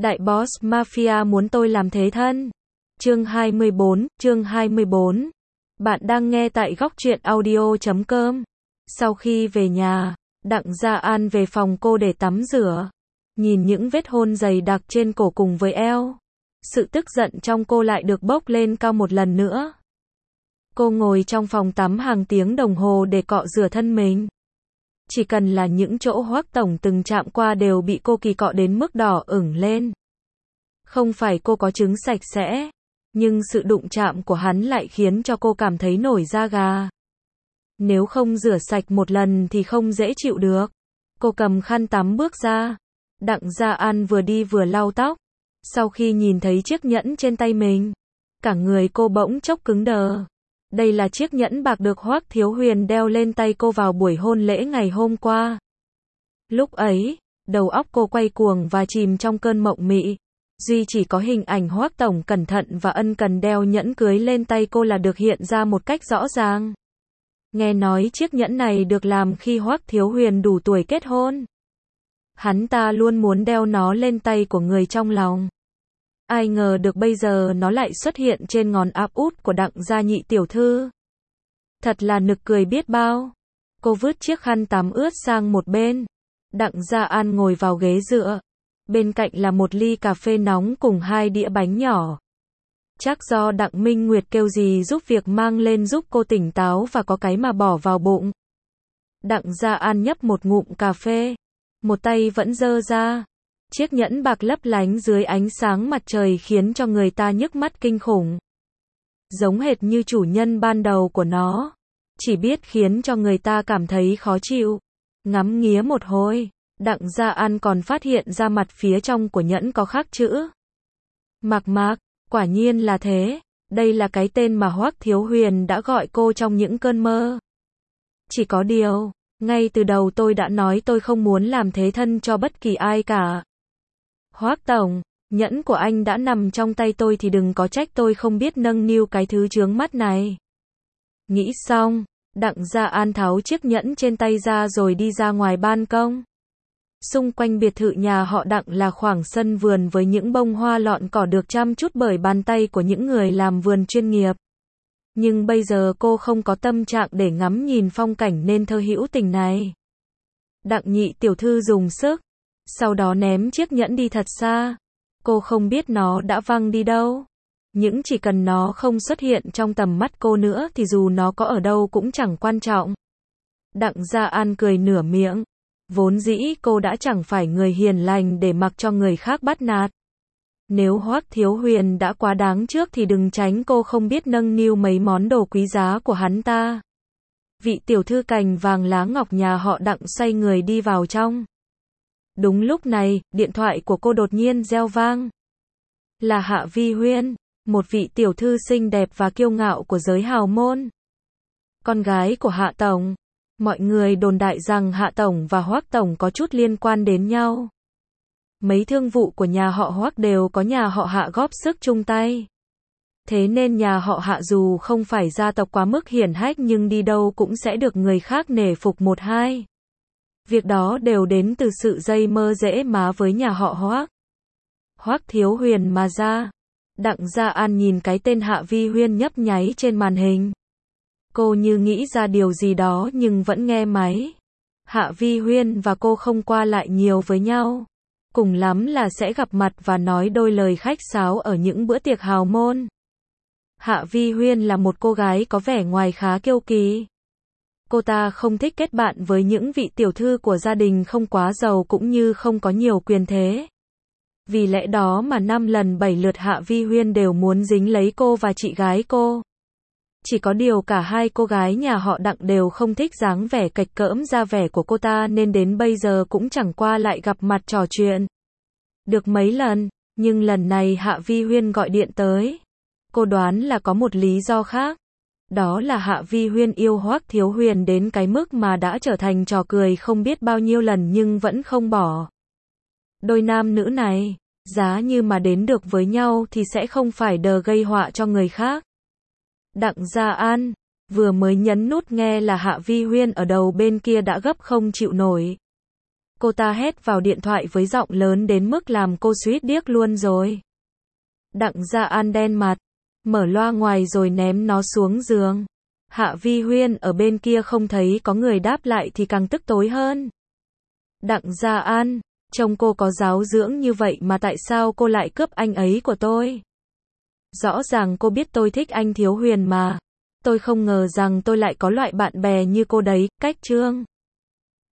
Đại boss mafia muốn tôi làm thế thân. Chương 24. Bạn đang nghe tại góc truyện audio.com. Sau khi về nhà, Đặng Gia An về phòng cô để tắm rửa. Nhìn những vết hôn dày đặc trên cổ cùng với eo. Sự tức giận trong cô lại được bốc lên cao một lần nữa. Cô ngồi trong phòng tắm hàng tiếng đồng hồ để cọ rửa thân mình. Chỉ cần là những chỗ Hoắc tổng từng chạm qua đều bị cô kỳ cọ đến mức đỏ ửng lên. Không phải cô có trứng sạch sẽ, nhưng sự đụng chạm của hắn lại khiến cho cô cảm thấy nổi da gà. Nếu không rửa sạch một lần thì không dễ chịu được. Cô cầm khăn tắm bước ra. Đặng Gia An vừa đi vừa lau tóc. Sau khi nhìn thấy chiếc nhẫn trên tay mình, cả người cô bỗng chốc cứng đờ. Đây là chiếc nhẫn bạc được Hoắc Thiếu Huyền đeo lên tay cô vào buổi hôn lễ ngày hôm qua. Lúc ấy, đầu óc cô quay cuồng và chìm trong cơn mộng mị. Duy chỉ có hình ảnh Hoắc tổng cẩn thận và ân cần đeo nhẫn cưới lên tay cô là được hiện ra một cách rõ ràng. Nghe nói chiếc nhẫn này được làm khi Hoắc Thiếu Huyền đủ tuổi kết hôn. Hắn ta luôn muốn đeo nó lên tay của người trong lòng. Ai ngờ được bây giờ nó lại xuất hiện trên ngón áp út của Đặng gia nhị tiểu thư. Thật là nực cười biết bao. Cô vứt chiếc khăn tắm ướt sang một bên. Đặng Gia An ngồi vào ghế dựa. Bên cạnh là một ly cà phê nóng cùng 2 đĩa bánh nhỏ. Chắc do Đặng Minh Nguyệt kêu gì giúp việc mang lên giúp cô tỉnh táo và có cái mà bỏ vào bụng. Đặng Gia An nhấp một ngụm cà phê. Một tay vẫn giơ ra. Chiếc nhẫn bạc lấp lánh dưới ánh sáng mặt trời khiến cho người ta nhức mắt kinh khủng. Giống hệt như chủ nhân ban đầu của nó. Chỉ biết khiến cho người ta cảm thấy khó chịu. Ngắm nghía một hồi, Đặng Gia An còn phát hiện ra mặt phía trong của nhẫn có khắc chữ. Mạc Mạc, quả nhiên là thế. Đây là cái tên mà Hoắc Thiếu Huyền đã gọi cô trong những cơn mơ. Chỉ có điều, ngay từ đầu tôi đã nói tôi không muốn làm thế thân cho bất kỳ ai cả. Hoắc tổng, nhẫn của anh đã nằm trong tay tôi thì đừng có trách tôi không biết nâng niu cái thứ chướng mắt này. Nghĩ xong, Đặng Gia An tháo chiếc nhẫn trên tay ra rồi đi ra ngoài ban công. Xung quanh biệt thự nhà họ Đặng là khoảng sân vườn với những bông hoa lọn cỏ được chăm chút bởi bàn tay của những người làm vườn chuyên nghiệp. Nhưng bây giờ cô không có tâm trạng để ngắm nhìn phong cảnh nên thơ hữu tình này. Đặng nhị tiểu thư dùng sức, sau đó ném chiếc nhẫn đi thật xa. Cô không biết nó đã văng đi đâu. Nhưng chỉ cần nó không xuất hiện trong tầm mắt cô nữa thì dù nó có ở đâu cũng chẳng quan trọng. Đặng Gia An cười nửa miệng. Vốn dĩ cô đã chẳng phải người hiền lành để mặc cho người khác bắt nạt. Nếu Hoắc Thiếu Huyền đã quá đáng trước thì đừng tránh cô không biết nâng niu mấy món đồ quý giá của hắn ta. Vị tiểu thư cành vàng lá ngọc nhà họ Đặng xoay người đi vào trong. Đúng lúc này, điện thoại của cô đột nhiên reo vang. Là Hạ Vi Huyên, một vị tiểu thư xinh đẹp và kiêu ngạo của giới hào môn. Con gái của Hạ tổng. Mọi người đồn đại rằng Hạ tổng và Hoắc tổng có chút liên quan đến nhau. Mấy thương vụ của nhà họ Hoắc đều có nhà họ Hạ góp sức chung tay. Thế nên nhà họ Hạ dù không phải gia tộc quá mức hiển hách nhưng đi đâu cũng sẽ được người khác nể phục một hai. Việc đó đều đến từ sự dây mơ dễ má với nhà họ Hoắc. Hoắc Thiếu Huyền mà ra. Đặng Gia An nhìn cái tên Hạ Vi Huyên nhấp nháy trên màn hình. Cô như nghĩ ra điều gì đó nhưng vẫn nghe máy. Hạ Vi Huyên và cô không qua lại nhiều với nhau. Cùng lắm là sẽ gặp mặt và nói đôi lời khách sáo ở những bữa tiệc hào môn. Hạ Vi Huyên là một cô gái có vẻ ngoài khá kiêu kỳ. Cô ta không thích kết bạn với những vị tiểu thư của gia đình không quá giàu cũng như không có nhiều quyền thế. Vì lẽ đó mà 5 lần 7 lượt Hạ Vi Huyên đều muốn dính lấy cô và chị gái cô. Chỉ có điều cả hai cô gái nhà họ Đặng đều không thích dáng vẻ cạch cỡm ra vẻ của cô ta nên đến bây giờ cũng chẳng qua lại gặp mặt trò chuyện. Được mấy lần, nhưng lần này Hạ Vi Huyên gọi điện tới. Cô đoán là có một lý do khác. Đó là Hạ Vi Huyên yêu Hoắc Thiếu Huyền đến cái mức mà đã trở thành trò cười không biết bao nhiêu lần nhưng vẫn không bỏ. Đôi nam nữ này, giá như mà đến được với nhau thì sẽ không phải đờ gây họa cho người khác. Đặng Gia An, vừa mới nhấn nút nghe là Hạ Vi Huyên ở đầu bên kia đã gấp không chịu nổi. Cô ta hét vào điện thoại với giọng lớn đến mức làm cô suýt điếc luôn rồi. Đặng Gia An đen mặt, mở loa ngoài rồi ném nó xuống giường. Hạ Vi Huyên ở bên kia không thấy có người đáp lại thì càng tức tối hơn. Đặng Gia An, trông cô có giáo dưỡng như vậy mà tại sao cô lại cướp anh ấy của tôi? Rõ ràng cô biết tôi thích anh Thiếu Huyền mà. Tôi không ngờ rằng tôi lại có loại bạn bè như cô đấy, cách Trương.